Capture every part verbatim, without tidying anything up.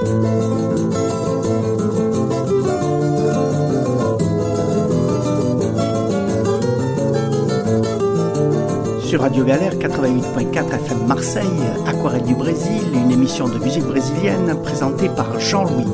Sur Radio Galère quatre-vingt-huit point quatre F M Marseille, Aquarelle du Brésil, une émission de musique brésilienne présentée par Jean-Louis.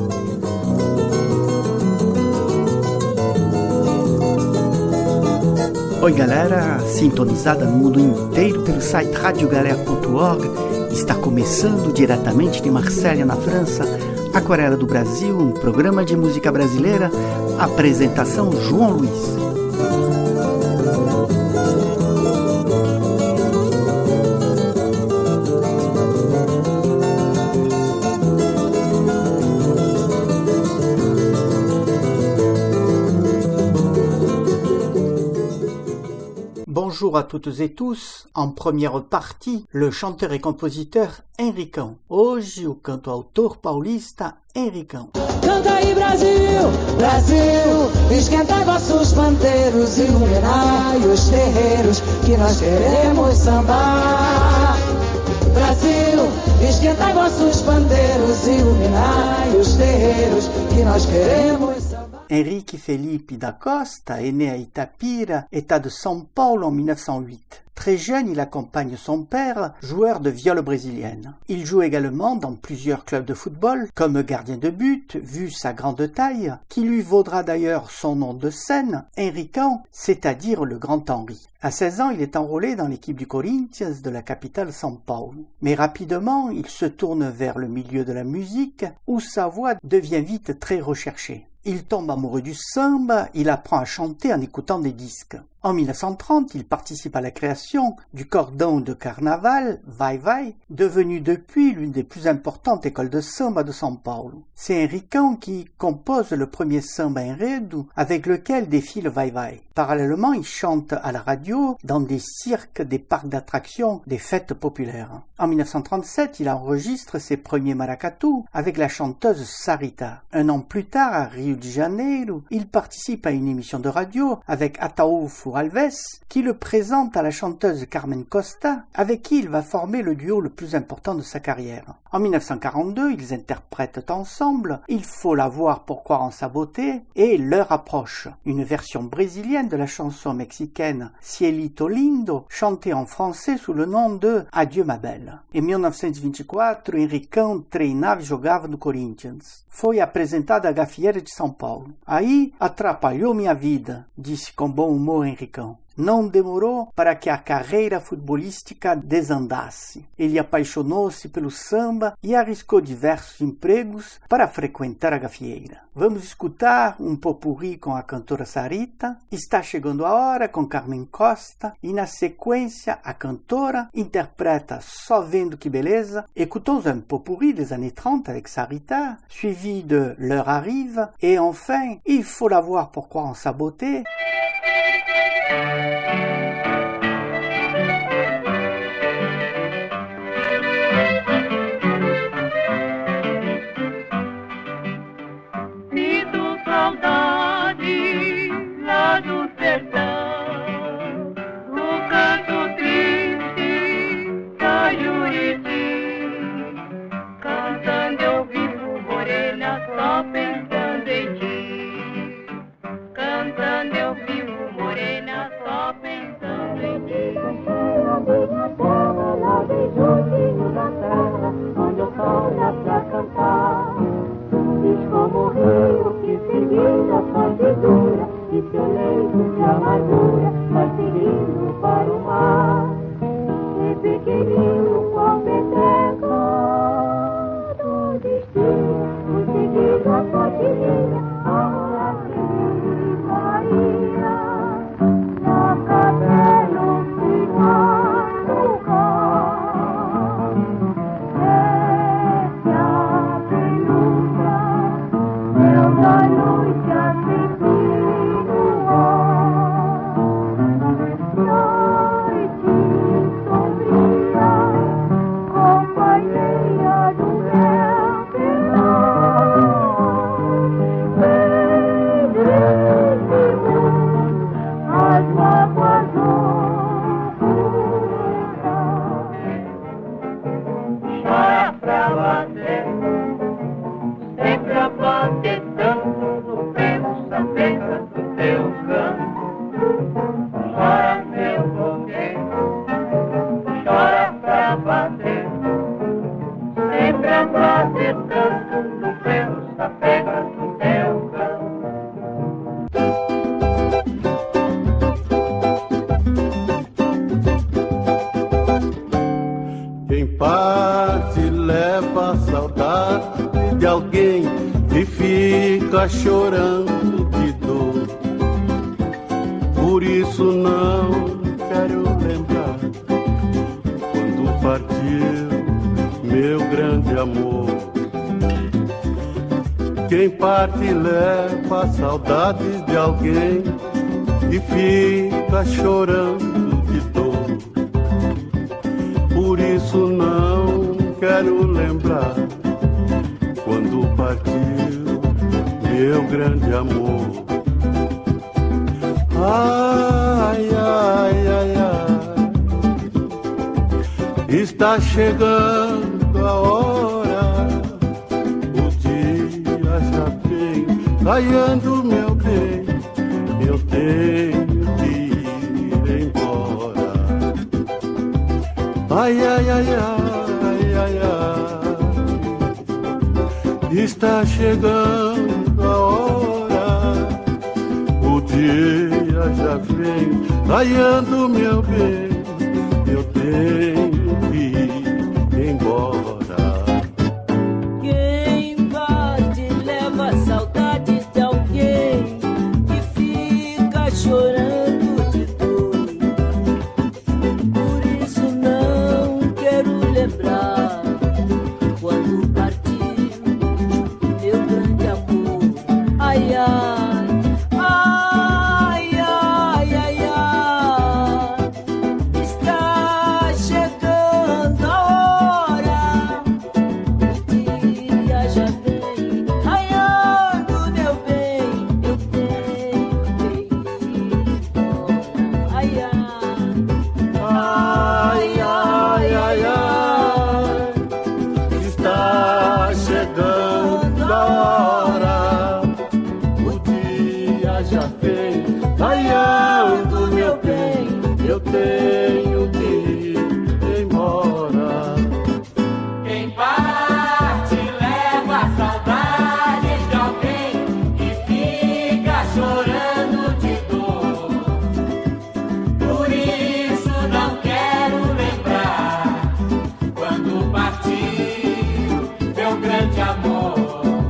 Oi galera, sintonizada no mundo inteiro pelo site radio galera ponto org, está começando diretamente de Marselha, na França, Aquarela do Brasil, um programa de música brasileira, apresentação João Luiz. Bonjour à toutes et tous. En première partie, le chanteur et compositeur Henricão. Hoje, o canto-autor paulista Henricão. Canta aí Brasil, Brasil, esquenta vossos pandeiros, iluminai os terreiros, que nós queremos sambar. Brasil, esquenta vossos pandeiros, iluminai os terreiros, que nós queremos sambar. Henrique Felipe da Costa est né à Itapira, État de São Paulo en mille neuf cent huit. Très jeune, il accompagne son père, joueur de viole brésilienne. Il joue également dans plusieurs clubs de football, comme gardien de but, vu sa grande taille, qui lui vaudra d'ailleurs son nom de scène, Henricão, c'est-à-dire le Grand Henri. À seize ans, il est enrôlé dans l'équipe du Corinthians de la capitale São Paulo. Mais rapidement, il se tourne vers le milieu de la musique, où sa voix devient vite très recherchée. Il tombe amoureux du samba, il apprend à chanter en écoutant des disques. En mille neuf cent trente, il participe à la création du cordão de carnaval, Vai Vai, devenu depuis l'une des plus importantes écoles de samba de São Paulo. C'est Henricão qui compose le premier samba enredo avec lequel défile Vai Vai. Parallèlement, il chante à la radio, dans des cirques, des parcs d'attractions, des fêtes populaires. En mille neuf cent trente-sept, il enregistre ses premiers maracatu avec la chanteuse Sarita. Un an plus tard, à Rio de Janeiro, il participe à une émission de radio avec Ataúfo Alves, qui le présente à la chanteuse Carmen Costa, avec qui il va former le duo le plus important de sa carrière. En mille neuf cent quarante-deux, ils interprètent ensemble Il faut la voir pour croire en sa beauté et L'heure approche, une version brésilienne de la chanson mexicaine Cielito Lindo, chantée en français sous le nom de Adieu ma belle. Em mille novecentos e vinte e quatro, Henricão treinava e jogava no Corinthians. Foi apresentado à Gafieira de São Paulo. Aí atrapalhou minha vida, disse com bom humor Henricão. Não demorou para que a carreira futebolística desandasse. Ele apaixonou-se pelo samba e arriscou diversos empregos para frequentar a gafieira. Vamos escutar um popurrí com a cantora Sarita. Está chegando a hora com Carmen Costa e na sequência a cantora interpreta Só vendo que beleza. Écoutons un popurrí des années trente avec Sarita, suivi de L'heure arrive et enfin Il faut la voir pour croire en sa beauté. Sinto saudade lá do sertão, do canto triste da Juriti, cantando eu vivo morena só pensando em ti, cantando eu vivo morena só pensando em ti. Minha terra, lá bem juntinho da terra, onde o sol dá pra cantar. Diz como o rio que seguindo a fonte dura, e seu leito de amargura vai seguindo para o mar. E pequenino qual pedrega do destino, o seguindo a fonte linda, a rolar de Maria. Na capela fui madrugar, desce a penumbra, meus olhos já se viram. saudade de alguém que fica chorando de dor. Por isso não quero lembrar quando partiu meu grande amor. Quem parte leva saudades de alguém e fica chorando de dor. Por isso não quero lembrar quando partiu meu grande amor. Ai, ai, ai, ai, está chegando a hora. Raiando, meu bem, eu tenho que ir embora. Ai, ai, ai, ai, ai, ai, está chegando a hora. O dia já vem, raiando, meu bem, eu tenho que ir embora. Chorando de dor, por isso não quero lembrar quando partiu meu grande amor. Ai, ai, ai, ai, ai, ai, está chegando a hora, o dia já vem, raiando, meu bem, eu tenho raiando, meu bem, eu tenho que ir embora. Quem parte leva saudades de alguém e fica chorando de dor. Por isso não quero lembrar quando partiu meu grande amor.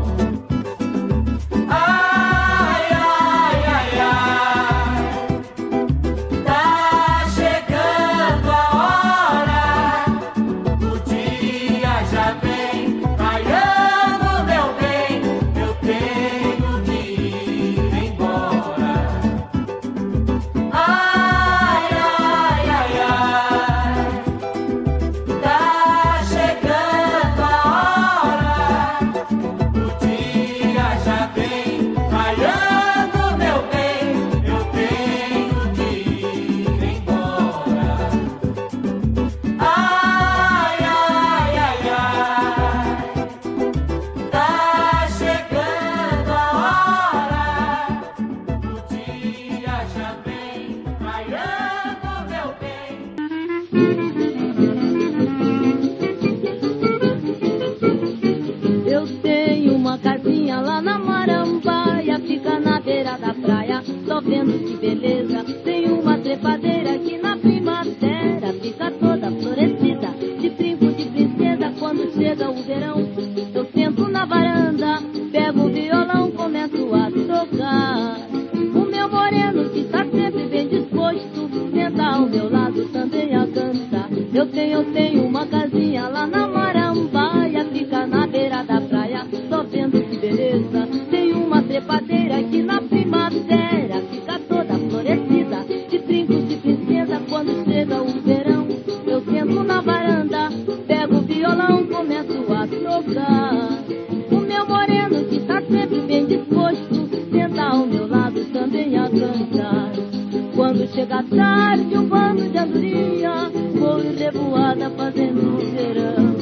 Vendo que beleza, tem uma trepadeira que na primavera fica toda florescida, de brinco de princesa. Quando chega o verão, eu sento na varanda, pego o violão, começo a tocar. O meu moreno, que tá sempre bem disposto, senta ao meu lado também a cantar. Eu tenho, eu tenho uma casinha lá na Marambaia, fica na beira da praia. Tô vendo que beleza, tem uma trepadeira que na primavera fica toda florescida, de brincos de princesa. Quando chega o verão, eu sento na varanda, pego o violão, começo a tocar. O meu moreno, que tá sempre bem disposto, senta ao meu lado também a cantar. Quando chega tarde, um bando de andorinha voa e revoada fazendo verão.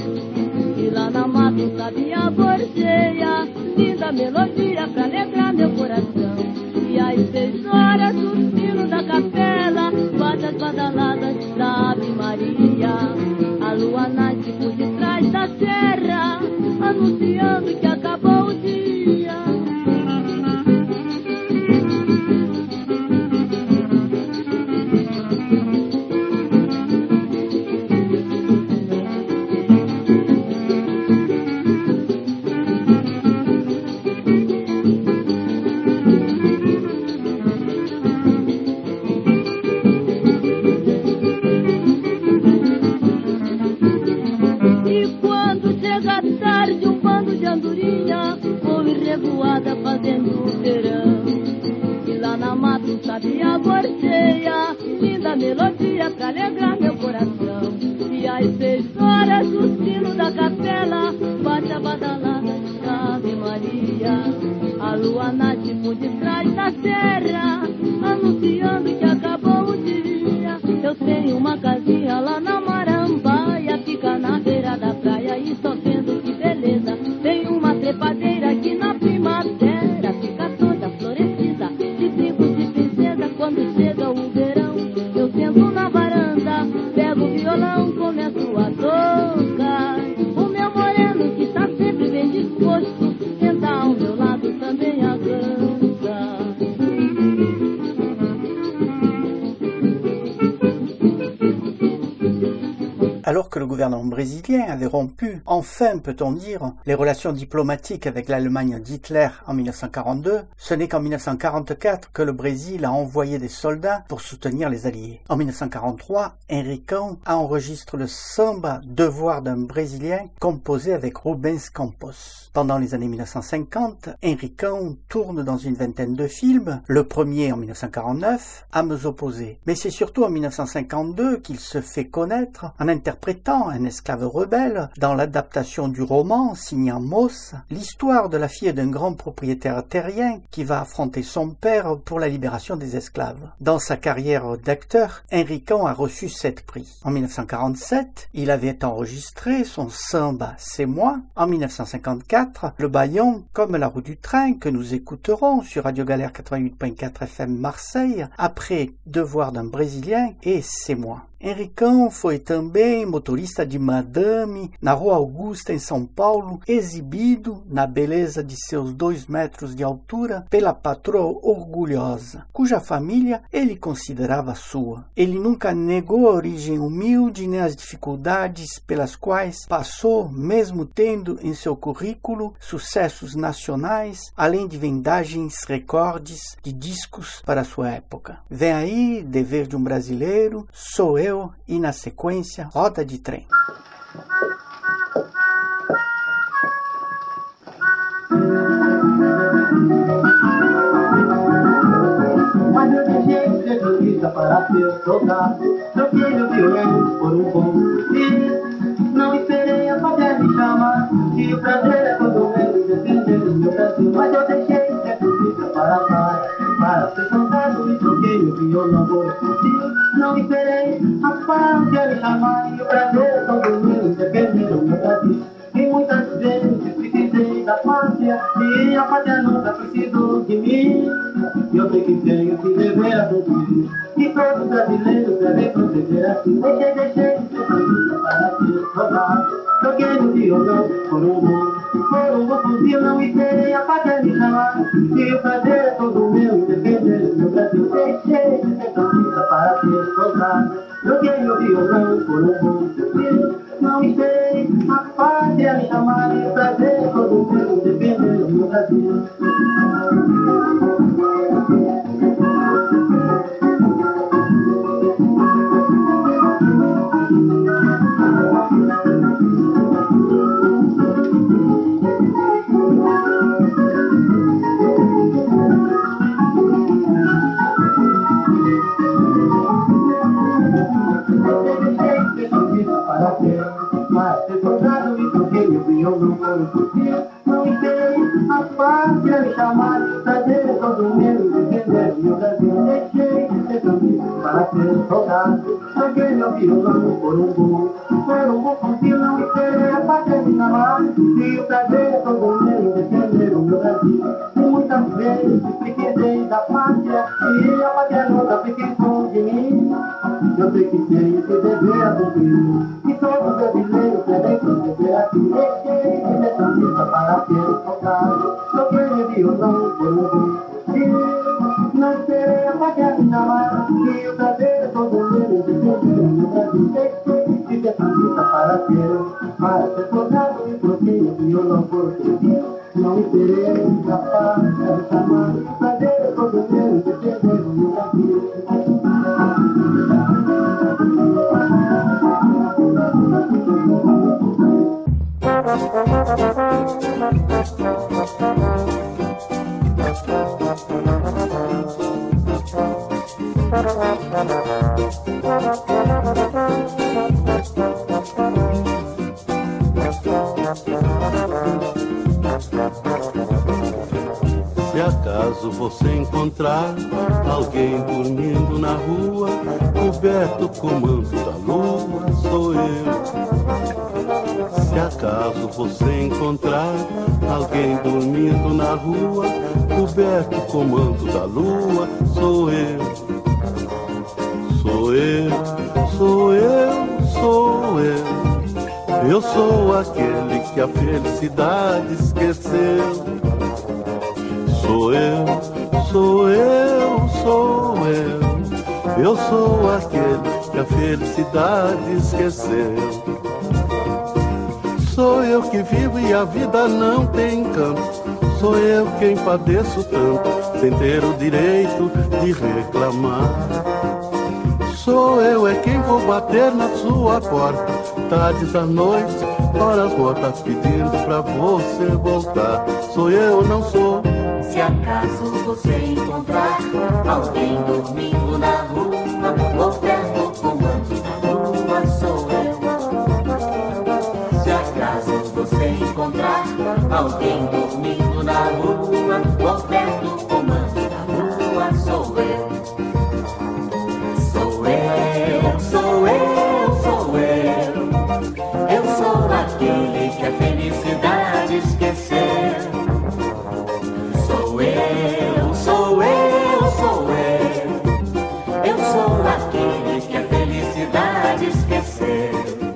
E lá na mata um sabiá bordeia, linda melodia pra alegrar meu coração. E às seis horas o sino da capela bate as badaladas da Ave Maria. A lua nasce por detrás da serra, anunciando que acabou o dia. melodia, vou ir revoada fazendo verão. E lá na mata um sabia gorjeia, linda melodia pra alegrar meu coração. E às seis horas o sino da capela bate a badalada de Ave Maria. A lua nasce por detrás da serra, anunciando que acabou o dia. Eu tenho uma casinha lá na Marambaia, fica na beira da praia e só vendo que beleza. Tem uma trepadeira aqui na primavera, fica toda florescida, de brincos de princesa. Quando chega o verão, eu sento na varanda, pego o violão, começo a tocar. O meu moreno, que tá sempre bem disposto, senta ao meu lado também a cantar. Alors que le gouvernement brésilien avait rompu, enfin peut-on dire, les relations diplomatiques avec l'Allemagne d'Hitler en mille neuf cent quarante-deux, ce n'est qu'en mille neuf cent quarante-quatre que le Brésil a envoyé des soldats pour soutenir les Alliés. En mille neuf cent quarante-trois, Henricão enregistre le samba Devoir d'un Brésilien composé avec Rubens Campos. Pendant les années mille neuf cent cinquante, Henricão tourne dans une vingtaine de films, le premier en mille neuf cent quarante-neuf, Âmes opposées. Mais c'est surtout en mille neuf cent cinquante-deux qu'il se fait connaître en interprétant un esclave rebelle dans l'adaptation du roman signant Moss, l'histoire de la fille d'un grand propriétaire terrien qui va affronter son père pour la libération des esclaves. Dans sa carrière d'acteur, Henricão a reçu sept prix. En mille neuf cent quarante-sept, il avait enregistré son samba C'est moi. En mille neuf cent cinquante-quatre, le bâillon Comme la roue du train que nous écouterons sur Radio Galère quatre-vingt-huit point quatre F M Marseille après Devoir d'un Brésilien et C'est moi. Henricão foi também motorista de madame na Rua Augusta, em São Paulo, exibido na beleza de seus dois metros de altura pela patroa orgulhosa, cuja família ele considerava sua. Ele nunca negou a origem humilde nem as dificuldades pelas quais passou, mesmo tendo em seu currículo sucessos nacionais, além de vendagens recordes de discos para sua época. Vem aí, Dever de um Brasileiro, Sou Eu, e na sequência, Roda de Trem. Mas eu deixei de ser camisa para ser soldado. Troquei meu violão por um bom fuzil. Não esperei a família me chamar. Que o prazer é todo meu e defender o meu Brasil. Mas eu deixei de ser camisa para amar, para ser soldado. E troquei meu violão por um fuzil. Não esperei a família me chamar. E o prazer é todo meu e defender o meu Brasil. E muitas vezes precisei da pátria, e a pátria nunca precisou de mim. Eu sei que tenho que dever a cumprir, e todos os brasileiros devem proceder assim. Deixei, deixei de ser camisa para ser soldado. Troquei no violão por um bom, por um bom fuzil. Não esperei a pátria me chamar, e o prazer é todo meu em defender o meu Brasil. Deixei de ser camisa para ser soldado. Troquei meu violão por um bom fuzil. Não esperei a pátria me chamar, e o prazer é todo meu em defender o meu Brasil. Para ser soldado e troquei meu violão por um fuzil. Não esperei a pátria me chamar, e o prazer é todo meu em defender o meu Brasil. Deixei de ser camisa para ser soldado. Troquei meu violão por um bom, por um bom fuzil. Não esperei a pátria me chamar, e o prazer é todo meu em defender o meu Brasil. E muitas vezes precisei da pátria, e a pátria nunca precisou de mim. Eu sei que tenho que dever a cumprir, e todos os brasileiros devem proceder assim. Deixei de ser camisa para ser soldado. Troquei meu violão por um bom fuzil. Não esperei a pátria me chamar, e o prazer é todo meu em defender o meu Brasil. Deixei de ser camisa para ser, para ser soldado, e troquei meu violão por um fuzil. Não esperei a pátria me chamar, e o prazer é todo meu em defender o meu Brasil. Thank you. Se acaso você encontrar alguém dormindo na rua, coberto com o manto da lua, sou eu. Se acaso você encontrar alguém dormindo na rua, coberto com o manto da lua, sou eu. Sou eu, sou eu, sou eu. Eu sou aquele que a felicidade esqueceu. Sou eu, sou eu, sou eu. Eu sou aquele que a felicidade esqueceu. Sou eu que vivo e a vida não tem encanto. Sou eu quem padeço tanto, sem ter o direito de reclamar. Sou eu é quem vou bater na sua porta, tardes da noite, horas mortas, pedindo pra você voltar. Sou eu, não sou. Se acaso você encontrar alguém dormindo na rua, ou perto com o manto da lua, sou eu. Se acaso você encontrar alguém dormindo na rua, ou perto com o manto da lua, sou eu. Sou eu, sou eu, sou eu. Eu sou aquele que a felicidade esqueceu. Sou eu, sou eu, sou eu. Eu sou aquele que a felicidade esqueceu.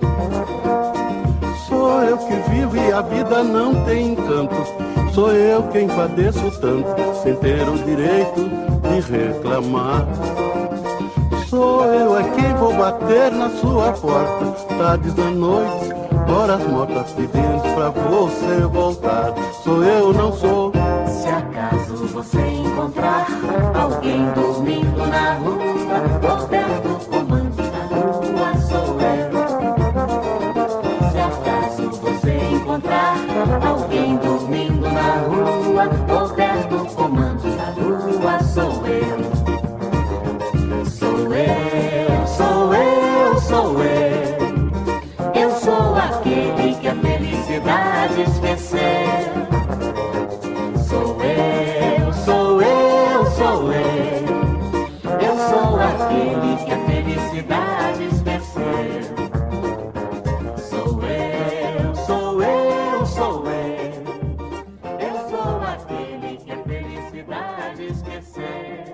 Sou eu que vivo e a vida não tem encanto. Sou eu quem padeço tanto, sem ter o direito de reclamar. Sou eu é quem vou bater na sua porta, tardes da noite, horas mortas, pedindo pra você voltar. Sou eu, não sou. Se acaso você encontrar alguém dormindo na rua, ou perto com o manto da lua, sou eu. Se acaso você encontrar alguém dormindo na rua, ou perto com o manto da lua, sou eu. Sou eu, sou eu, sou eu. Eu sou aquele que a felicidade esqueceu. Sou eu, sou eu, sou eu. Eu sou aquele que a felicidade esqueceu. Sou eu, sou eu, sou eu. Eu sou aquele que a felicidade esqueceu.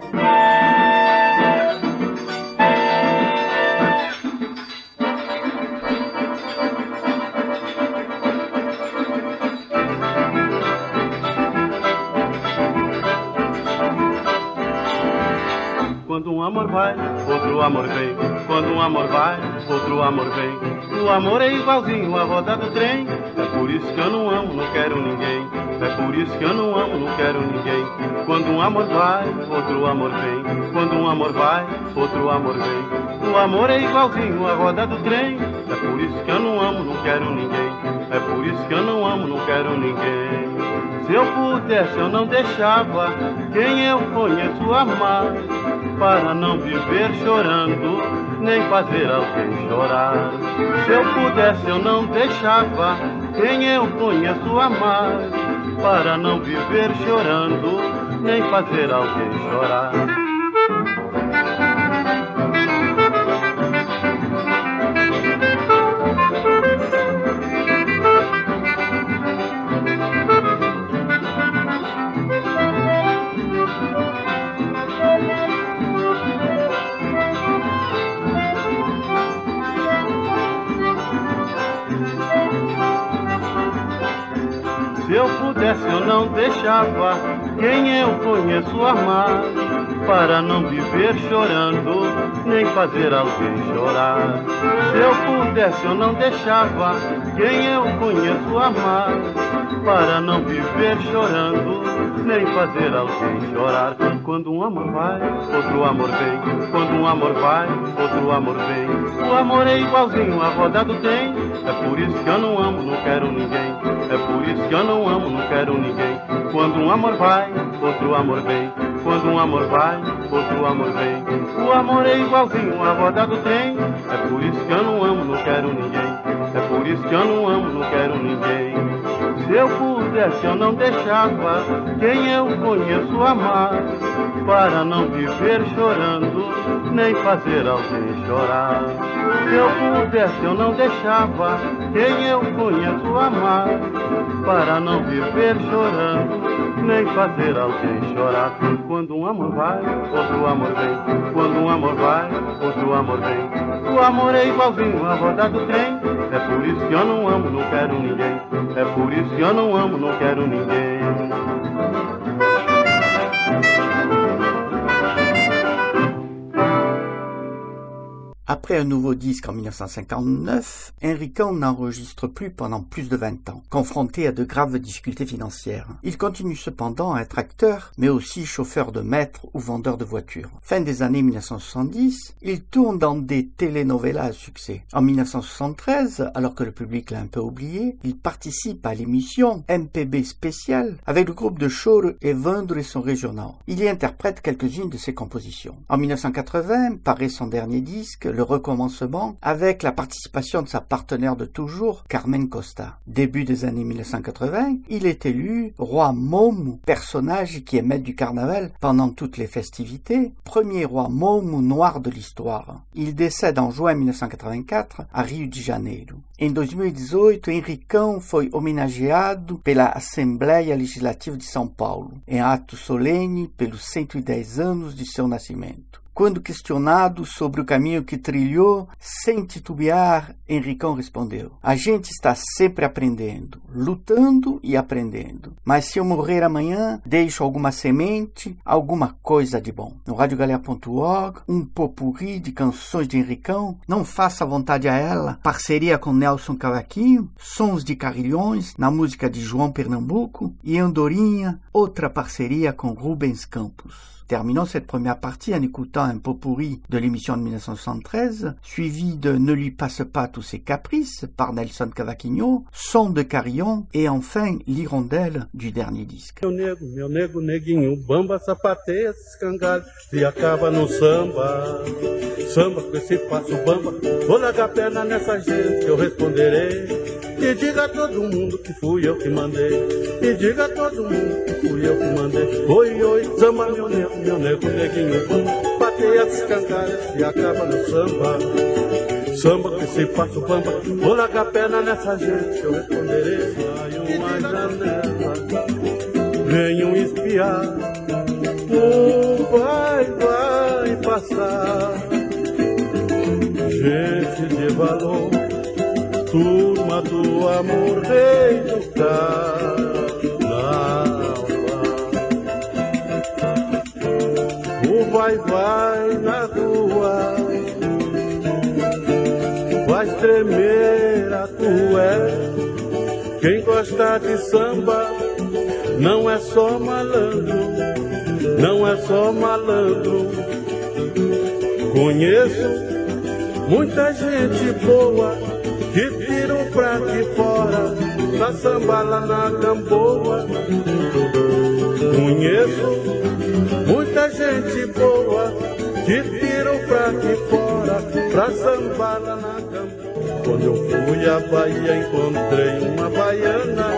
Quando um amor vai, outro amor vem. Quando um amor vai, outro amor vem. O amor é igualzinho à roda do trem. É por isso que eu não amo, não quero ninguém. É por isso que eu não amo, não quero ninguém. Quando um amor vai, outro amor vem. Quando um amor vai, outro amor vem. O amor é igualzinho à roda do trem. É por isso que eu não amo, não quero ninguém. É por isso que eu não amo, não quero ninguém. Se eu pudesse, eu não deixava quem eu conheço amar, para não viver chorando, nem fazer alguém chorar. Se eu pudesse, eu não deixava quem eu conheço amar, para não viver chorando, nem fazer alguém chorar. Se eu pudesse, eu não deixava quem eu conheço amar, para não viver chorando, nem fazer alguém chorar. Se eu pudesse, eu não deixava quem eu conheço amar, para não viver chorando, nem fazer alguém chorar. Quando um amor vai, outro amor vem. Quando um amor vai, outro amor vem. O amor é igualzinho à roda do trem. É por isso que eu não amo, não quero ninguém. É por isso que eu não amo, não quero ninguém. Quando um amor vai, outro amor vem. Quando um amor vai, outro amor vem. O amor é igualzinho a roda do trem. É por isso que eu não amo, não quero ninguém. É por isso que eu não amo, não quero ninguém. Se eu pudesse eu não deixava quem eu conheço amar, para não viver chorando, nem fazer alguém chorar. Se eu pudesse eu não deixava quem eu conheço amar, para não viver chorando, nem fazer alguém chorar. Quando um amor vai, outro amor vem. Quando um amor vai, outro amor vem. O amor é igualzinho a roda do trem. É por isso que eu não amo, não quero ninguém. É por isso que eu não amo, não quero ninguém. Après un nouveau disque en mille neuf cent cinquante-neuf, Henricão n'enregistre plus pendant plus de vingt ans, confronté à de graves difficultés financières. Il continue cependant à être acteur, mais aussi chauffeur de maître ou vendeur de voitures. Fin des années mille neuf cent soixante-dix, il tourne dans des telenovelas à succès. En mille neuf cent soixante-treize, alors que le public l'a un peu oublié, il participe à l'émission M P B Spécial avec le groupe de Choro et Vendre et son régional. Il y interprète quelques-unes de ses compositions. En mille neuf cent quatre-vingts, paraît son dernier disque, Le Recommencement, avec la participation de sa partenaire de toujours, Carmen Costa. Début des années mille neuf cent quatre-vingts, il est élu roi Momo, personnage qui est maître du carnaval pendant toutes les festivités, premier roi Momo noir de l'histoire. Il décède en juin mille neuf cent quatre-vingt-quatre à Rio de Janeiro. Em dois mil e dezoito, Henricão foi homenageado pela Assembleia Legislativa de São Paulo, em ato solene pelos cento e dez anos de seu nascimento. Quando questionado sobre o caminho que trilhou, sem titubear, Henricão respondeu: a gente está sempre aprendendo, lutando e aprendendo. Mas se eu morrer amanhã, deixo alguma semente, alguma coisa de bom. No rádio galera ponto org, um popurrí de canções de Henricão, Não Faça Vontade a Ela, parceria com Nelson Cavaquinho, Sons de Carrilhões, na música de João Pernambuco, e Andorinha, outra parceria com Rubens Campos. Terminons cette première partie en écoutant un pot-pourri de l'émission de mille neuf cent soixante-treize, suivi de Ne lui passe pas tous ses caprices par Nelson Cavaquinho, Son de Carillon et enfin l'hirondelle du dernier disque. Meu nego, meu nego, neguinho, bamba, sapateia, se escangalha e acaba no samba. Samba com esse passo bamba, vou largar a perna nessa gente que eu responderei. E diga a todo mundo que fui eu que mandei. E diga a todo mundo que fui eu que mandei. Oi, oi, samba, meu nego, meu nego, neguinho, bateia, escangalha e acaba no samba. Samba com esse passo bamba, vou largar a perna nessa gente que eu responderei. Sai uma janela, venham espiar, o vai, vai passar. Gente de valor, turma do amor, rei do carnaval. O vai, vai na rua, vai tremer a cueca. Quem gosta de samba não é só malandro, não é só malandro. Conheço muita gente boa que tira o prato de fora pra sambar lá na Gamboa. Conheço muita gente boa que tira o prato de fora pra sambar lá na Gamboa. Quando eu fui à Bahia encontrei uma baiana,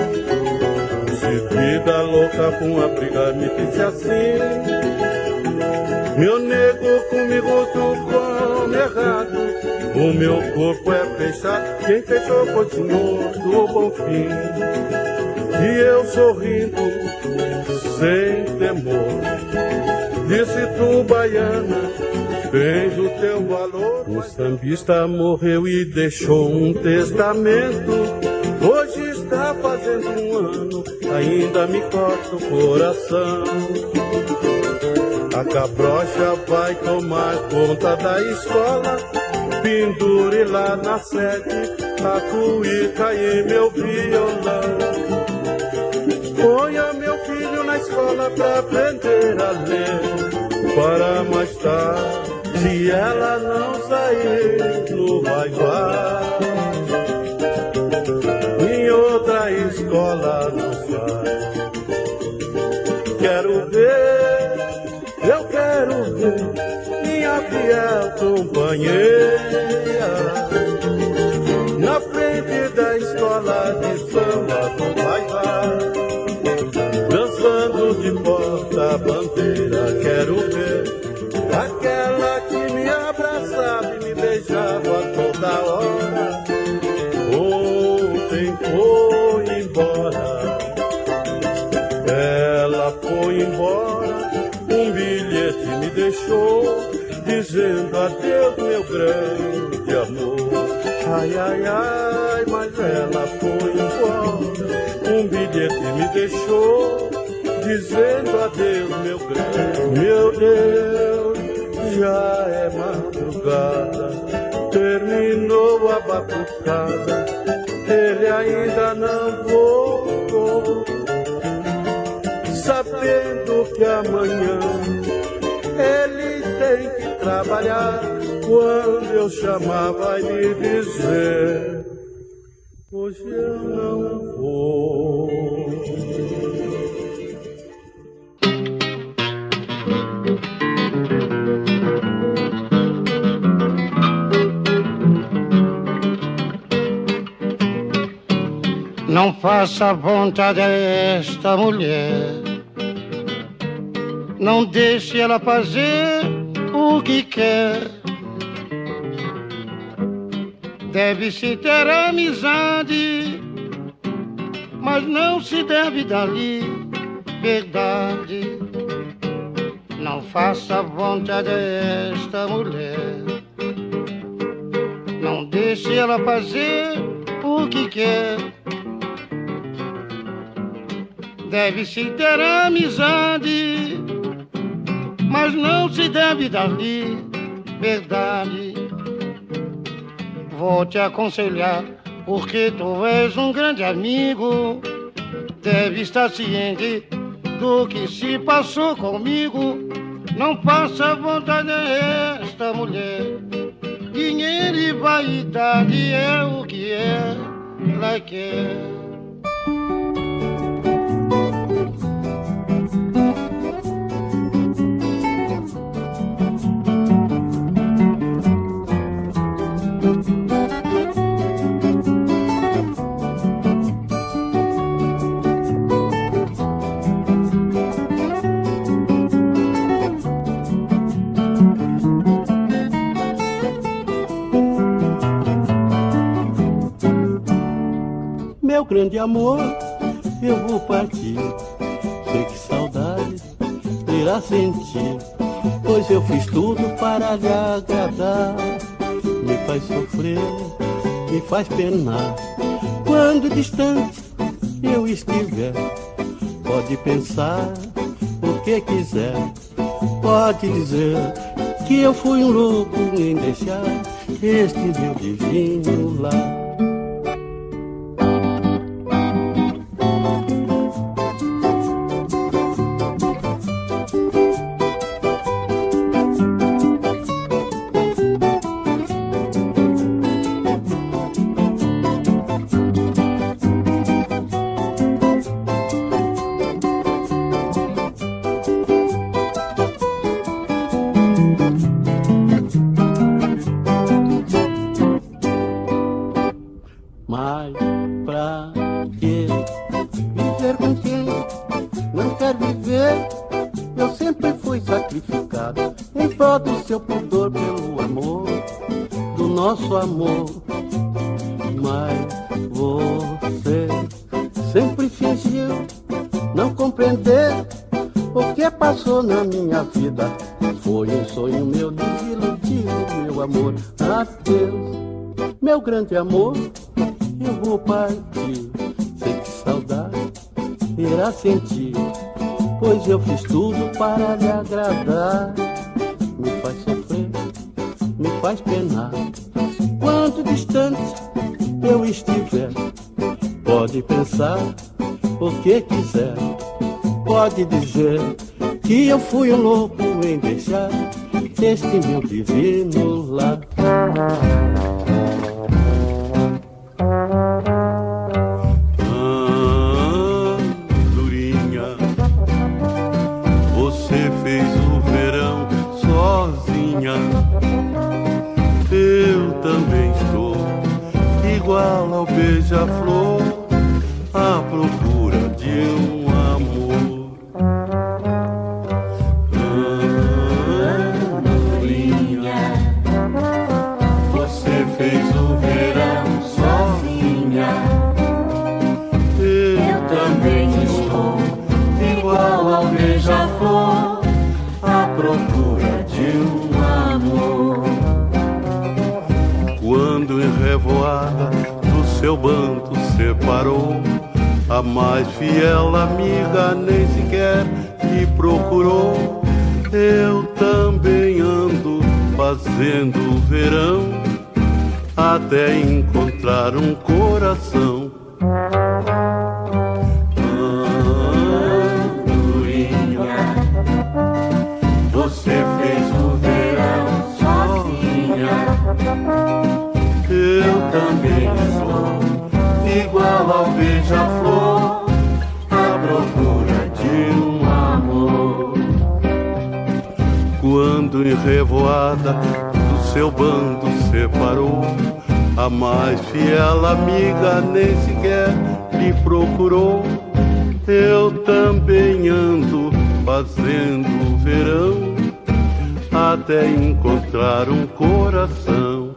se vida louca com a briga me disse assim: meu nego, comigo tu come errado, o meu corpo é fechado, quem fechou foi o senhor do Bonfim. E eu sorrindo, sem temor, disse tu, baiana, tens o teu valor. O sambista morreu e deixou um testamento, hoje está fazendo um ano, ainda me corta o coração. A cabrocha vai tomar conta da escola, pendure lá na sede a cuíca e meu violão. Ponha meu filho na escola pra aprender a ler, para mais tarde, se ela não sair no vai-vai, em outra escola não faz. Quero ver, eu quero ver minha fiel companheira na frente da escola de samba do Vai-Vai, dançando de porta-bandeira. Quero ver aquela que me abraçava e me beijava toda hora. Ontem foi embora, ela foi embora, um bilhete me deixou, dizendo adeus meu grande amor. Ai, ai, ai, mas ela foi embora, um bilhete me deixou, dizendo adeus meu grande. Meu Deus, já é madrugada, terminou a batucada, ele ainda não voltou, sabendo que amanhã ele tem que trabalhar. Quando eu chamar vai me dizer, hoje eu não vou. Não faça a vontade a esta mulher, não deixe ela fazer o que quer. Deve-se ter amizade, mas não se deve dar liberdade. Não faça a vontade a esta mulher, não deixe ela fazer o que quer. Deve-se ter amizade, mas não se deve dar liberdade. Vou te aconselhar, porque tu és um grande amigo. Deve estar ciente do que se passou comigo. Não faça vontade a esta mulher, dinheiro e vaidade é o que ela quer. Meu grande amor, eu vou partir, sei que saudade irá sentir, pois eu fiz tudo para lhe agradar. Me faz sofrer, me faz penar, quando distante eu estiver. Pode pensar o que quiser, pode dizer que eu fui um louco em deixar este meu divino lar. Mas pra que viver com quem não quer viver? Eu sempre fui sacrificado em prol do seu pudor, pelo amor, do nosso amor. Mas você sempre fingiu não compreender o que passou na minha vida. Foi um sonho meu desiludido, meu amor. Adeus, meu grande amor, eu vou partir. Sei que saudade irá sentir, pois eu fiz tudo para lhe agradar. Me faz sofrer, me faz penar, quanto distante eu estiver. Pode pensar o que quiser, pode dizer que eu fui um louco em deixar este meu divino lar. beija-flor à procura de um amor. Andorinha, você fez o verão sozinha. Eu também estou igual ao beija-flor à procura de um amor. Quando em revoada do seu bando separou, a mais fiel amiga nem sequer lhe procurou. Eu também ando fazendo verão até encontrar um coração. Andorinha, você fez o verão sozinha. Eu também sou igual ao beija-flor à procura de um amor. Quando em revoada do seu bando separou, a mais fiel amiga nem sequer lhe procurou. Eu também ando fazendo verão até encontrar um coração.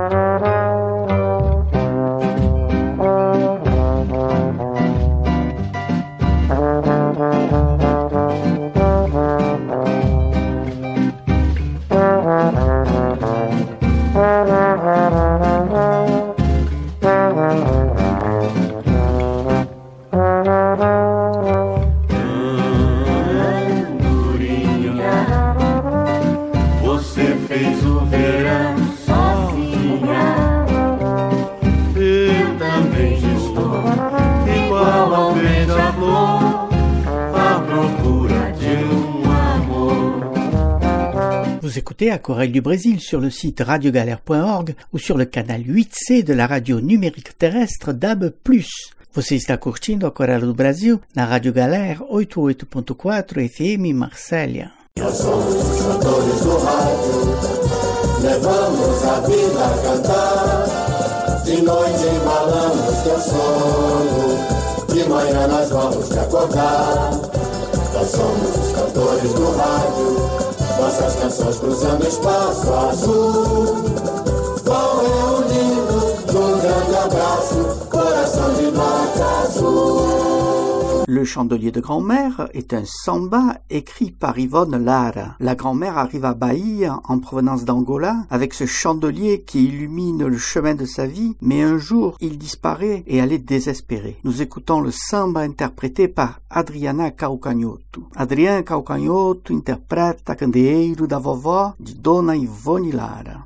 Vous écoutez Aquarelle du Brésil sur le site radio galère point org ou sur le canal huit C de la radio numérique terrestre D A B plus. Você está curtindo Aquarelle do Brasil na Rádio Galera oitenta e oito ponto quatro F M Marsella. Nós somos os cantores do rádio, levamos a vida a cantar. De noite embalamos teu sono, de manhã nós vamos te acordar. Nós somos os cantores do rádio, nossas canções cruzando espaço azul. Vão reunindo num grande abraço, coração de nota azul. Le Chandelier de grand-mère est un samba écrit par Yvonne Lara. La grand-mère arrive à Bahia, en provenance d'Angola, avec ce chandelier qui illumine le chemin de sa vie, mais un jour, il disparaît et elle est désespérée. Nous écoutons le samba interprété par Adriana Calcanhoto. Adriana Calcanhoto interpreta Candeeiro da Vovó, de Dona Ivone Lara.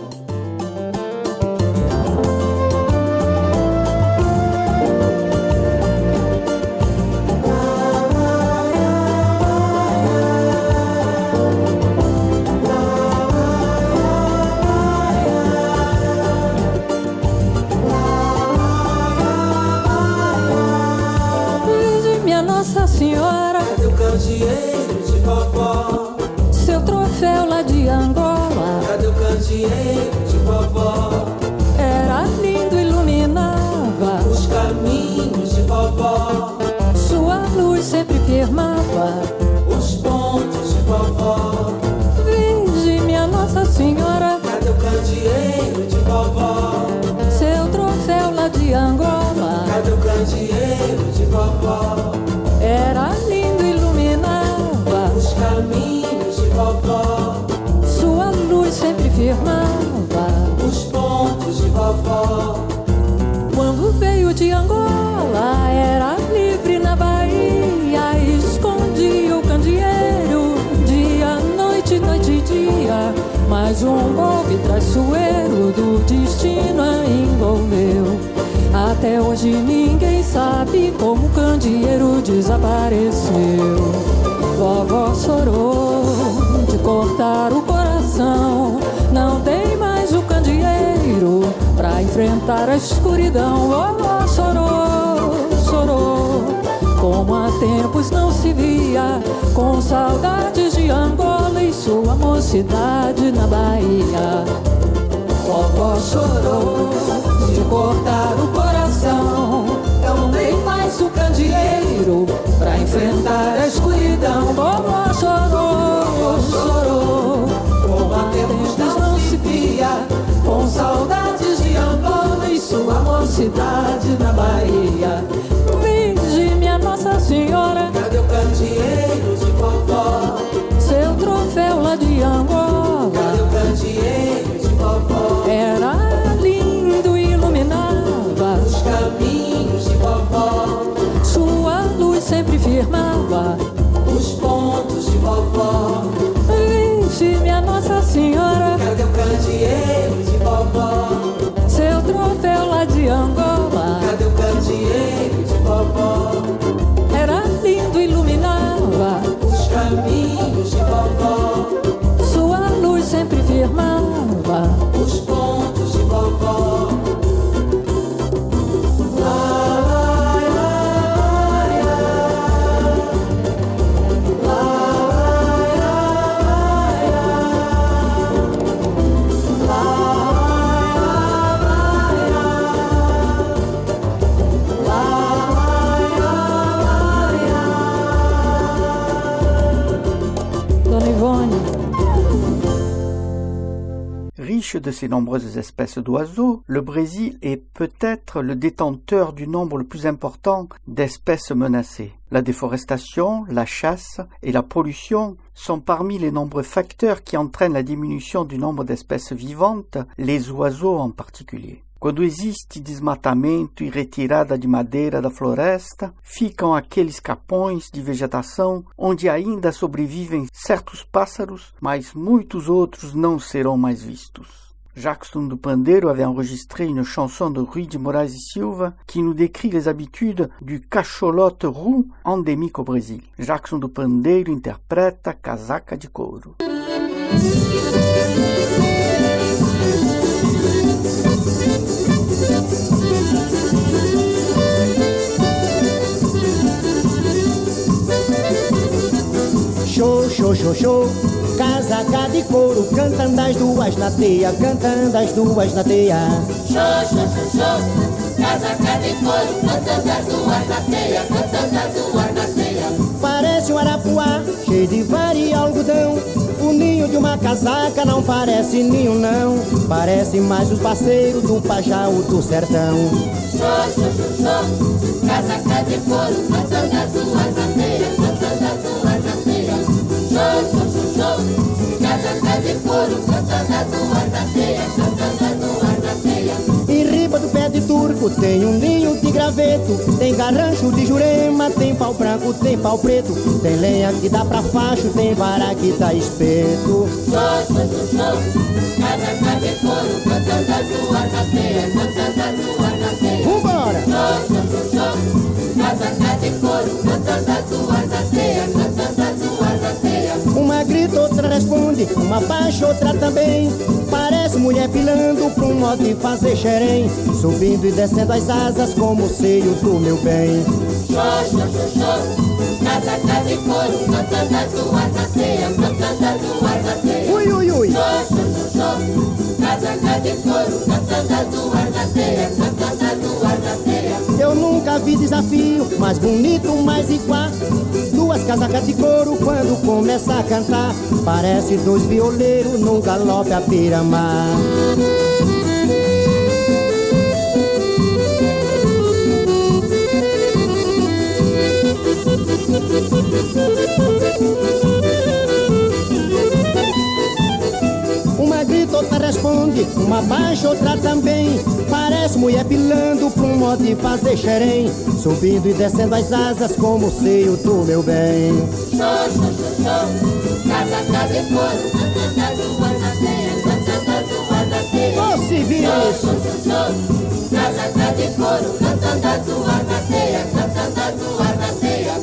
Senhora, cadê o candeeiro de vovó? Seu troféu lá de Angola, cadê o candeeiro de vovó? Era lindo, iluminava os caminhos de vovó. Sua luz sempre firmava os pontos de vovó. Virgem, minha Nossa Senhora, cadê o candeeiro de vovó? Seu troféu lá de Angola, cadê o candeeiro de vovó? Era lindo, iluminava os caminhos de vovó. Sua luz sempre firmava os pontos de vovó. Quando veio de Angola, era livre na Bahia, escondia o candeeiro dia, noite, noite e dia. Mas um golpe traiçoeiro do destino a envolveu. Até hoje ninguém sabe como o candeeiro desapareceu. Vovó chorou de cortar o coração. Não tem mais o candeeiro pra enfrentar a escuridão. Vovó chorou, chorou, como há tempos não se via, com saudades de Angola e sua mocidade na Bahia. Vovó chorou de cortar o coração. guerreiro pra enfrentar a escuridão. Boró chorou, chorou, como há tempos não se via, com saudades de Angola e sua mocidade na Bahia. Virgem, minha Nossa Senhora, cadê o candeeiro de vovó? Seu troféu lá de Angola, cadê o candeeiro de vovó? Era lindo e iluminava os caminhos de vovó. Sua luz sempre firmava os pontos de vovó. Vixe, minha Nossa Senhora, cadê o candeeiro de vovó? Seu troféu lá de Angola, cadê o candeeiro de vovó? Era lindo e iluminava os caminhos de vovó. Sua luz sempre firmava os pontos de vovó. Riche de ses nombreuses espèces d'oiseaux, le Brésil est peut-être le détenteur du nombre le plus important d'espèces menacées. La déforestation, la chasse et la pollution sont parmi les nombreux facteurs qui entraînent la diminuição du nombre d'espèces vivantes, les oiseaux en particulier. Quando existe desmatamento e retirada de madeira da floresta, ficam aqueles capões de vegetação onde ainda sobrevivem certos pássaros, mas muitos outros não serão mais vistos. Jackson do Pandeiro avait enregistré une chanson de Rui de Moraes e Silva qui nous décrit les habitudes du cacholote roux endémique au Brésil. Jackson do Pandeiro interpreta Casaca de Couro. Show, show, show, show, casaca de couro, cantando as duas na teia, cantando as duas na teia. Show, show, show, show, casaca de couro, cantando as duas na teia, cantando as duas na teia. Parece um arapuá, cheio de varia e algodão, o ninho de uma casaca não parece ninho não, parece mais os parceiros do Pajau do sertão. Show, show, show, show, casaca de couro, cantando as duas na teia, cantando as duas na teia. Show, show, show, show, casaca de couro, cantando as duas na teia, cantando as duas na teia. Em riba do pé de turco tem um ninho de graveto, tem garrancho de jurema, tem pau branco, tem pau preto, tem lenha que dá pra facho, tem vara que dá espeto. Show, show, show, show, casaca de couro, cantando as duas na teia, cantando as duas na teia. Vambora! Show, show, show, show, casaca de couro, cantando as duas na teia, cantando as duas na teia. Uma grita, outra responde, uma baixa, outra também. Parece mulher pilando com um modo de fazer xerém, subindo e descendo as asas como o seio do meu bem. Show, show, show, show, casaca de couro, cantando as duas na teia, cantando as duas na teia. Ui, ui, ui. Show, show, show, show, casaca de couro, cantando as duas na teia, cantando as duas na teia. Eu nunca vi desafio mais bonito, mais igual. Duas casacas de couro quando começa a cantar, parece dois violeiros num galope a piramar. Uma grita, outra responde, uma baixa, outra também. Parece mulher pilando pra um modo de fazer xerém, subindo e descendo as asas como o seio do meu bem. Show, show, show, show, casaca de couro, cantando as duas na teia, cantando as duas na teia. Ô, se vira isso! Show, show, show, casaca de couro, cantando as duas na teia, cantando as duas na teia.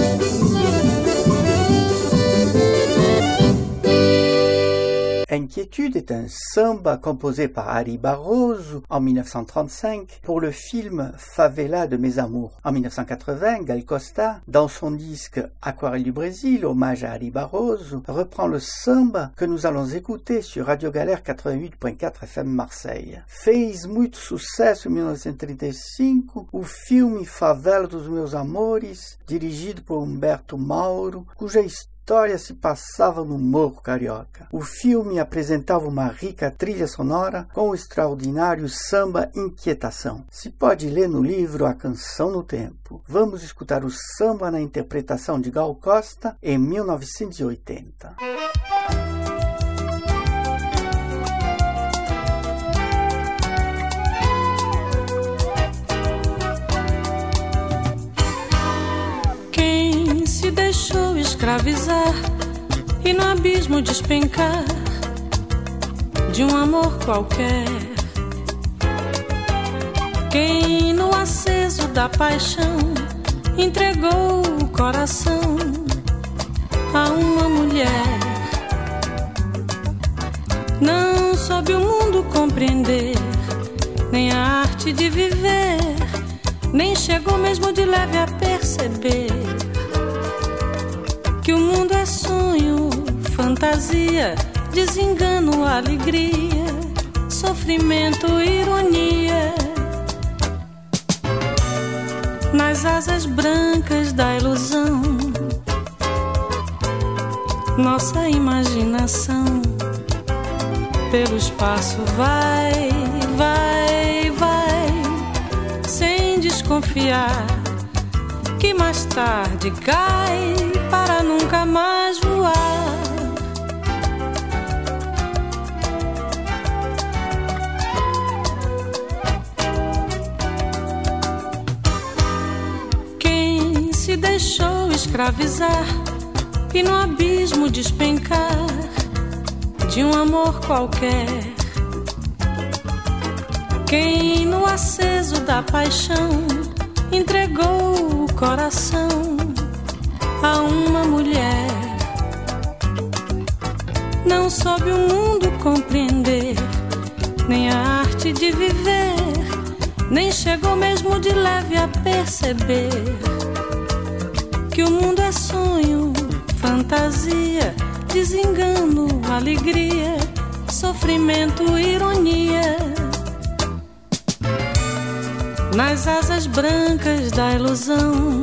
Inquiétude d'habitude est un samba composé par Ari Barroso en mille neuf cent trente-cinq pour le film Favela de mes amours. En mille neuf cent quatre-vingts, Gal Costa, dans son disque Aquarelle du Brésil, hommage à Ari Barroso, reprend le samba que nous allons écouter sur Radio Galère quatre-vingt-huit point quatre F M Marseille. Fez muito sucesso em mil novecentos e trinta e cinco o filme Favela dos Meus Amores, dirigido por Humberto Mauro, cuja história A história se passava no Morro Carioca. O filme apresentava uma rica trilha sonora com o extraordinário samba Inquietação. Se pode ler no livro A Canção no Tempo. Vamos escutar o samba na interpretação de Gal Costa em mil novecentos e oitenta. Quem se deixou escravizar e no abismo despencar de um amor qualquer. Quem no aceso da paixão entregou o coração a uma mulher. Não soube o mundo compreender, nem a arte de viver, nem chegou mesmo de leve a perceber que o mundo é sonho, fantasia, desengano, alegria, sofrimento, ironia. Nas asas brancas da ilusão, nossa imaginação pelo espaço vai, vai, vai, sem desconfiar que mais tarde cai para nunca mais voar. Quem se deixou escravizar e no abismo despencar de um amor qualquer. Quem no aceso da paixão entregou o coração a uma mulher. Não soube o mundo compreender, nem a arte de viver, nem chegou mesmo de leve a perceber que o mundo é sonho, fantasia, desengano, alegria, sofrimento, ironia. Nas asas brancas da ilusão,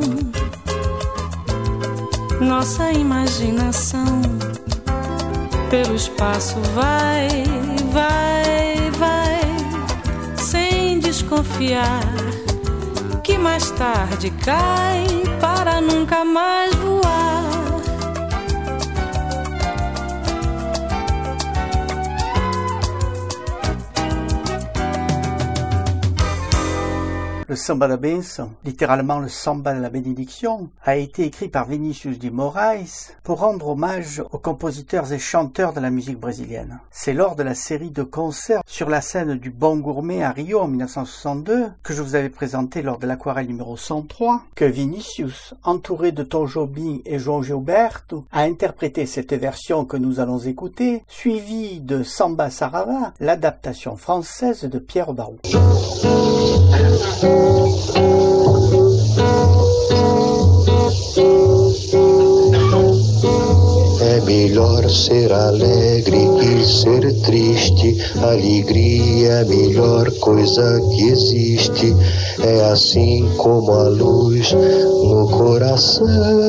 nossa imaginação pelo espaço vai, vai, vai, sem desconfiar que mais tarde cai para nunca mais voar. Le samba da benção, littéralement le samba de la bénédiction, a été écrit par Vinícius de Moraes pour rendre hommage aux compositeurs et chanteurs de la musique brésilienne. C'est lors de la série de concerts sur la scène du Bon Gourmet à Rio en mille neuf cent soixante-deux, que je vous avais présenté lors de l'aquarelle numéro cent trois, que Vinícius, entouré de Tom Jobim et João Gilberto, a interprété cette version que nous allons écouter, suivie de Samba Sarava, l'adaptation française de Pierre Barou. É melhor ser alegre que ser triste. Alegria é a melhor coisa que existe. É assim como a luz no coração.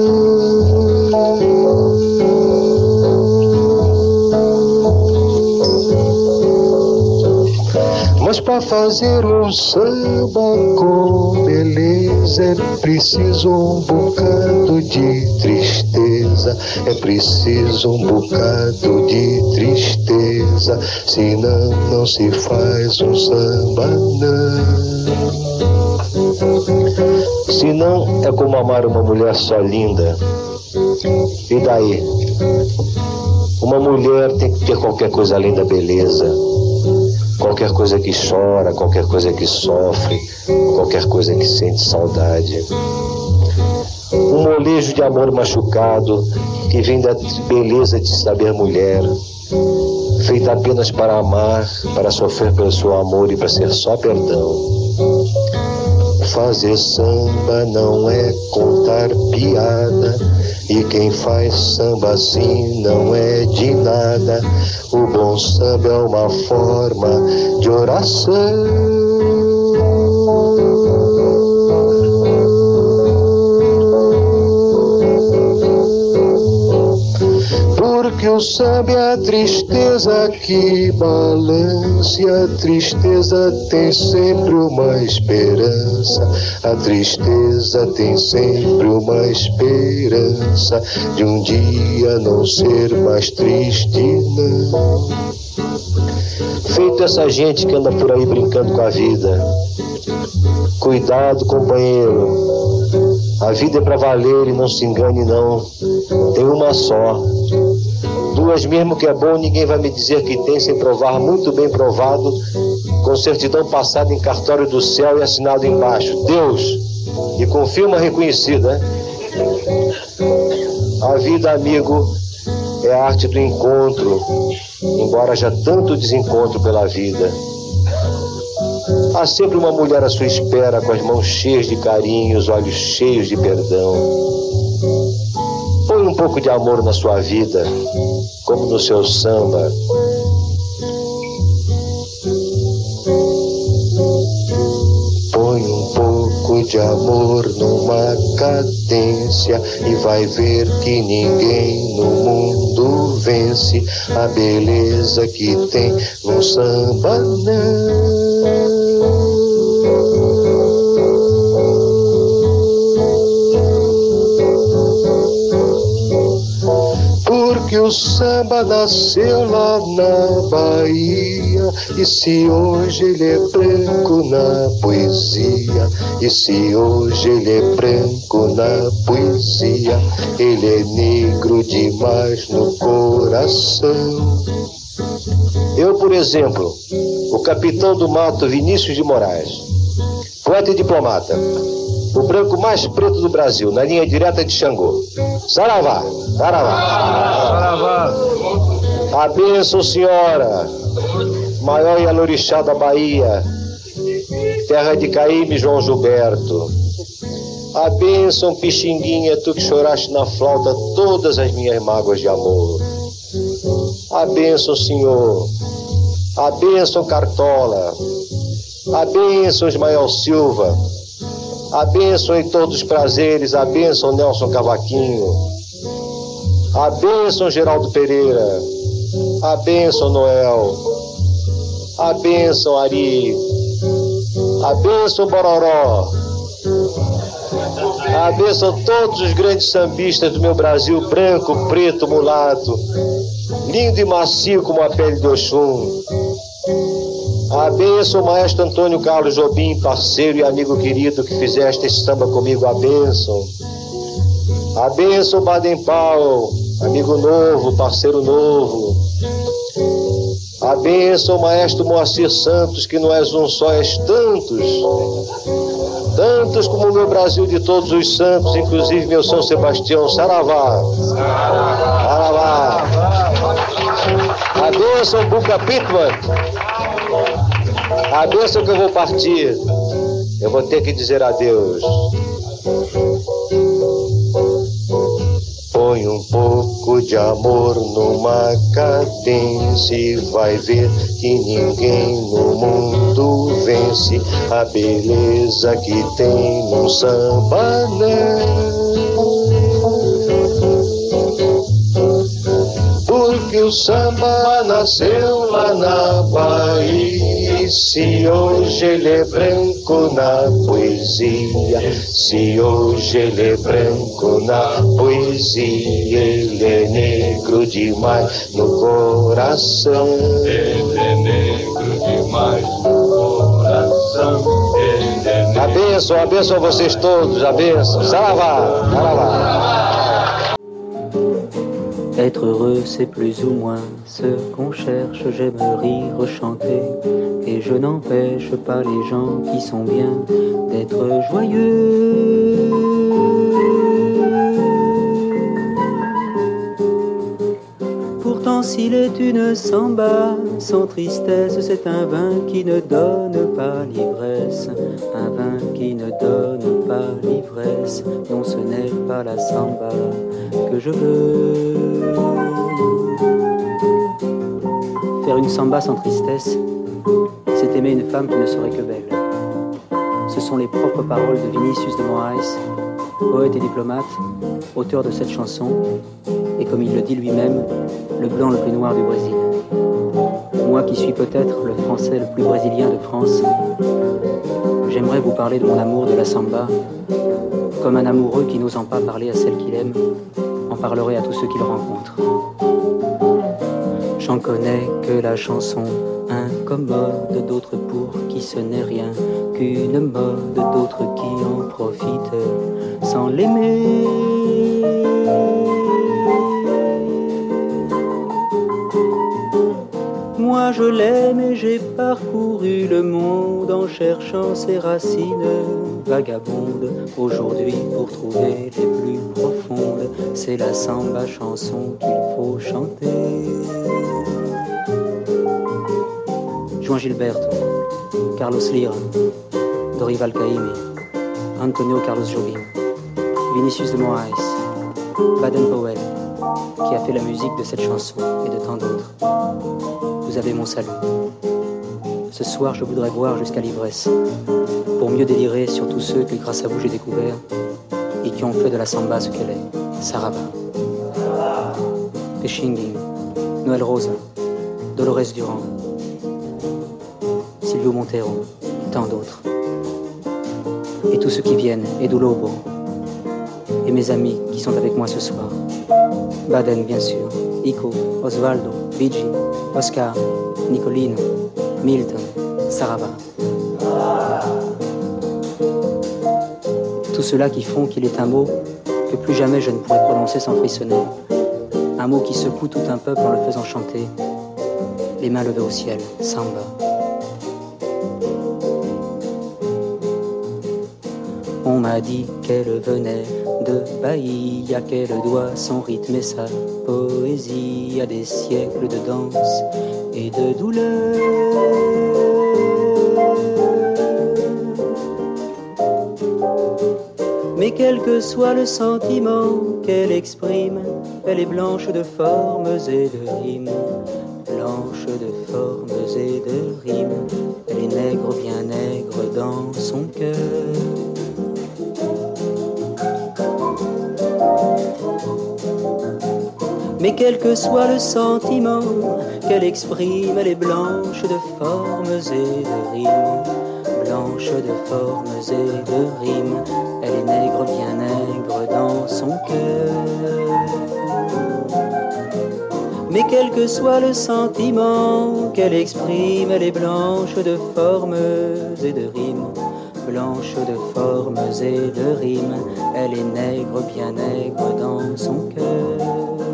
Mas para fazer um samba com beleza é preciso um bocado de tristeza, é preciso um bocado de tristeza, senão não se faz um samba não. Senão é como amar uma mulher só linda. E daí? Uma mulher tem que ter qualquer coisa além da beleza. Qualquer coisa que chora, qualquer coisa que sofre, qualquer coisa que sente saudade. Um molejo de amor machucado que vem da beleza de saber mulher, feita apenas para amar, para sofrer pelo seu amor e para ser só perdão. Fazer samba não é contar piada, e quem faz samba assim não é de nada. O bom samba é uma forma de oração. Porque o samba é a tristeza que balança, e a tristeza tem sempre uma esperança. A tristeza tem sempre uma esperança de um dia não ser mais triste, não. Feito essa gente que anda por aí brincando com a vida. Cuidado, companheiro. A vida é pra valer e não se engane, não. Tem uma só. Duas mesmo que é bom, ninguém vai me dizer que tem sem provar, muito bem provado, com certidão passada em cartório do céu e assinado embaixo. Deus. E com firma reconhecida. A vida, amigo, é a arte do encontro, embora haja tanto desencontro pela vida. Há sempre uma mulher à sua espera, com as mãos cheias de carinho, os olhos cheios de perdão. Põe um pouco de amor na sua vida, como no seu samba. Põe um pouco de amor numa cadência e vai ver que ninguém no mundo vence a beleza que tem no samba, não. Porque o samba nasceu lá na Bahia, e se hoje ele é branco na poesia, e se hoje ele é branco na poesia, ele é negro demais no coração. Eu, por exemplo, o capitão do mato Vinícius de Moraes, poeta e diplomata, o branco mais preto do Brasil, na linha direta de Xangô. Saravá, saravá, saravá. A bênção, senhora, maior Ialorixá da Bahia, terra de Caíme, João Gilberto. A bênção, Pixinguinha, tu que choraste na flauta todas as minhas mágoas de amor. A bênção, senhor. A bênção, Cartola. A bênção, Ismael Silva. A bênção em todos os prazeres, a bênção Nelson Cavaquinho, a bênção Geraldo Pereira, a bênção Noel, a bênção Ari, a bênção Bororó, a bênção todos os grandes sambistas do meu Brasil, branco, preto, mulato, lindo e macio como a pele de Oxum. A bênção, maestro Antônio Carlos Jobim, parceiro e amigo querido que fizeste esse samba comigo, a bênção. A bênção, Baden Powell, amigo novo, parceiro novo. A bênção, maestro Moacir Santos, que não és um só, és tantos. Tantos como o meu Brasil de todos os santos, inclusive meu São Sebastião, Saravá. Saravá. A bênção, Buca Pittman. A bênção que eu vou partir, eu vou ter que dizer adeus. Põe um pouco de amor numa cadência e vai ver que ninguém no mundo vence a beleza que tem num samba, não. Porque o samba nasceu lá na Bahia, e se hoje ele é branco na poesia, se hoje ele é branco na poesia, ele é negro demais no coração. Ele é negro demais no coração. Ele é negro. A bênção, a bênção a vocês todos, a bênção. Saravá, saravá. Être heureux, c'est plus ou moins ce qu'on cherche. J'aime rire, chanter, et je n'empêche pas les gens qui sont bien d'être joyeux. Pourtant, s'il est une Une samba sans tristesse, c'est un vin qui ne donne pas l'ivresse. Un vin qui ne donne pas l'ivresse. Non, ce n'est pas la samba que je veux. Faire une samba sans tristesse, c'est aimer une femme qui ne serait que belle. Ce sont les propres paroles de Vinicius de Moraes, poète et diplomate, auteur de cette chanson, et comme il le dit lui-même, le blanc le plus noir du Brésil. Moi qui suis peut-être le français le plus brésilien de France, j'aimerais vous parler de mon amour de la samba, comme un amoureux qui n'osant pas parler à celle qu'il aime, en parlerait à tous ceux qu'il rencontre. J'en connais que la chanson incommode, d'autres pour qui ce n'est rien qu'une mode, d'autres qui en profitent sans l'aimer. Moi je l'aime et j'ai parcouru le monde en cherchant ses racines vagabondes. Aujourd'hui pour trouver les plus profondes, c'est la samba chanson qu'il faut chanter. Juan Gilberto, Carlos Lira, Dorival Caymmi, Antonio Carlos Jobim, Vinicius de Moraes, Baden Powell, qui a fait la musique de cette chanson et de tant d'autres. Vous avez mon salut. Ce soir, je voudrais boire jusqu'à l'ivresse, pour mieux délirer sur tous ceux que grâce à vous j'ai découvert et qui ont fait de la samba ce qu'elle est. Saraba, Pechinguin, Noël Rosa, Dolores Durand, Silvio Montero, tant d'autres. Et tous ceux qui viennent, Edu Lobo, et mes amis qui sont avec moi ce soir. Baden, bien sûr, Ico, Osvaldo, Vigi, Oscar, Nicolino, Milton, Sarava. Tout cela qui font qu'il est un mot que plus jamais je ne pourrai prononcer sans frissonner. Un mot qui secoue tout un peuple en le faisant chanter. Les mains levées au ciel, samba. On m'a dit qu'elle venait de Bahia, qu'elle doit son rythme et sa poésie à des siècles de danse et de douleur. Mais quel que soit le sentiment qu'elle exprime, elle est blanche de formes et de rimes. Blanche de formes et de rimes, elle est nègre, bien nègre dans son cœur. Mais quel que soit le sentiment qu'elle exprime, elle est blanche de formes et de rimes. Blanche de formes et de rimes, elle est nègre, bien nègre dans son cœur. Mais quel que soit le sentiment qu'elle exprime, elle est blanche de formes et de rimes. Blanche de formes et de rimes, elle est nègre, bien nègre dans son cœur.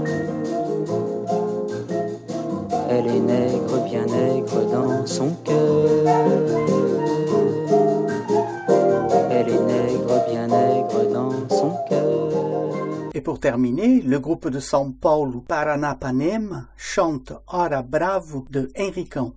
Elle est nègre, bien nègre dans son cœur. Elle est nègre, bien nègre dans son cœur. Et pour terminer, le groupe de São Paulo, Paranapanema, chante Hora Bravo de Henricão.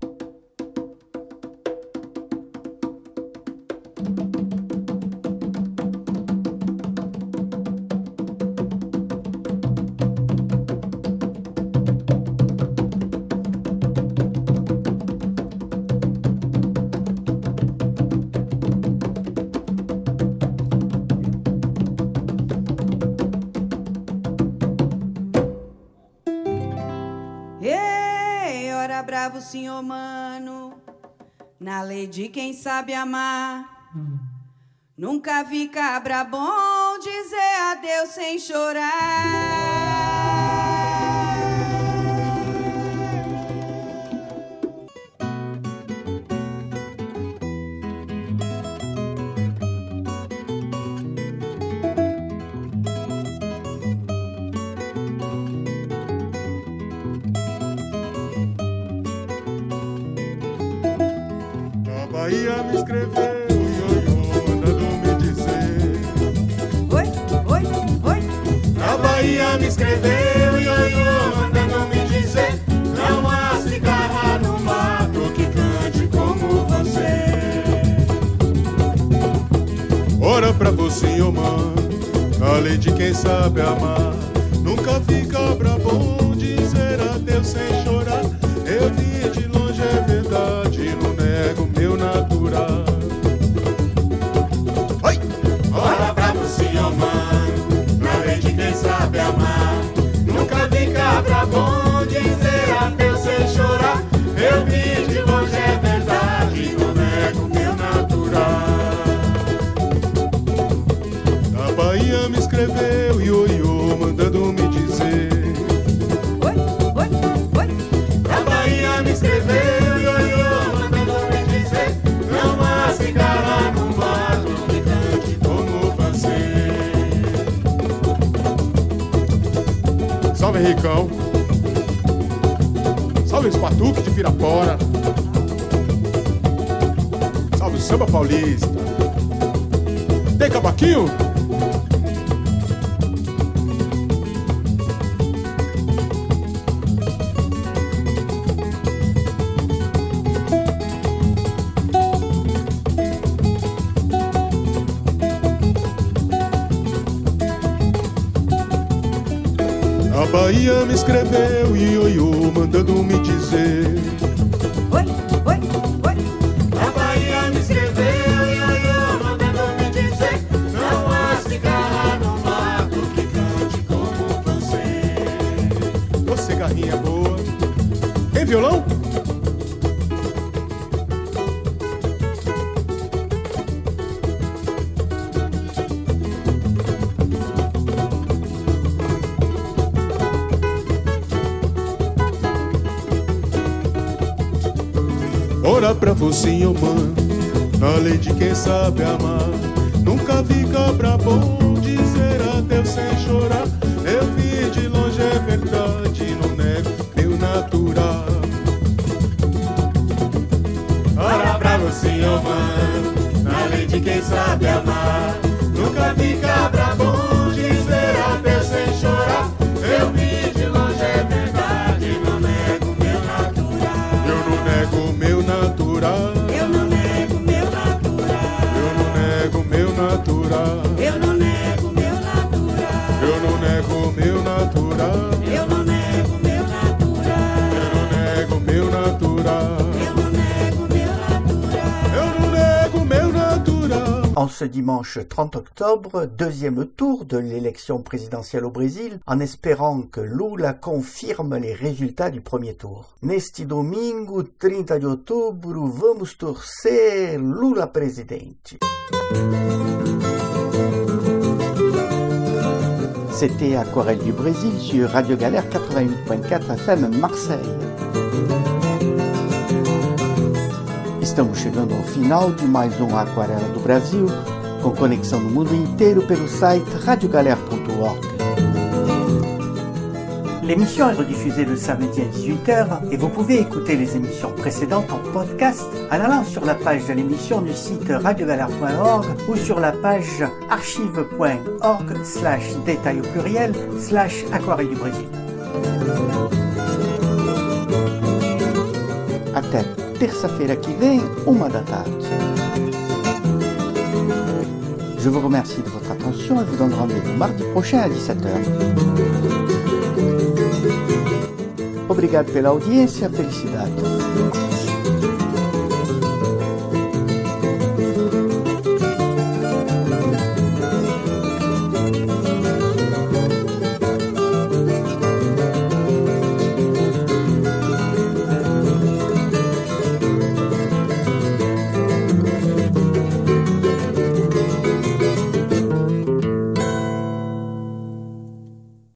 Bravo, senhor mano, na lei de quem sabe amar. Hum. Nunca vi cabra bom dizer adeus sem chorar. Bahia me escreveu, ioiô, mandando me dizer. Oi, oi, oi. A Bahia me escreveu, ioiô, mandando me dizer. Não há ô mano, além de quem sabe amar. Nunca vi cabra bom dizer adeus sem chorar. Eu vi de longe, é verdade, não nego meu natural. Oi! Ora bravo sim, ô mano, além de quem sabe amar. Nunca vi cabra bom dizer adeus sem chorar. Eu vi de longe, é verdade, não nego meu natural. A Bahia me escreveu ioiô, mandando me dizer. Oi, oi, oi. A Bahia me escreveu ioiô, mandando me dizer. Não há cigarra no mato que cante como você. Salve Ricão, salve os Patuque de Pirapora, salve o Samba Paulista. Tem cavaquinho? A Bahia me escreveu ioiô, mandando me dizer. Oi, oi, oi. A Bahia me escreveu ioiô, mandando me dizer. Não há cigarra no mato que cante como você. Ô cigarrinha boa. Tem violão? Ora pra você, ô mano, além de quem sabe amar. Nunca vi cabra bom dizer adeus sem chorar. Eu vi de longe, é verdade, não nego meu natural. Ora pra você, ô mano, além de quem sabe amar. Nunca vi cabra bom dizer adeus sem chorar. Eu vi de longe, é verdade, não nego meu natural. Eu não nego meu natural. Eu não nego meu natural. Eu não nego meu natural. Eu não nego meu natural. Eu não nego meu natural. Eu não nego meu natural. Eu não nego meu natural. Eu não nego meu natural. Eu não nego meu natural. En ce dimanche trente octobre, deuxième tour de l'élection présidentielle au Brésil, en espérant que Lula confirme les résultats du premier tour. Neste domingo, trinta de outubro, vamos torcer Lula presidente. C'était Aquarelle du Brésil sur Radio Galère quatre-vingt-huit point quatre F M Marseille. Estamos chegando ao final de mais um Aquarela do Brasil, com conexão no mundo inteiro pelo site radio galère point org. L'émission est rediffusée le samedi à dix-huit heures et vous pouvez écouter les émissions précédentes en podcast en allant sur la page de l'émission du site radio galère point org ou sur la page archive point org slash détail au pluriel slash aquarelle du Brésil. Até terça-feira que vem, uma da tarde. Je vous remercie de votre attention et vous donne rendez-vous mardi prochain à dix-sept heures. Obrigado pela audiência, felicidade.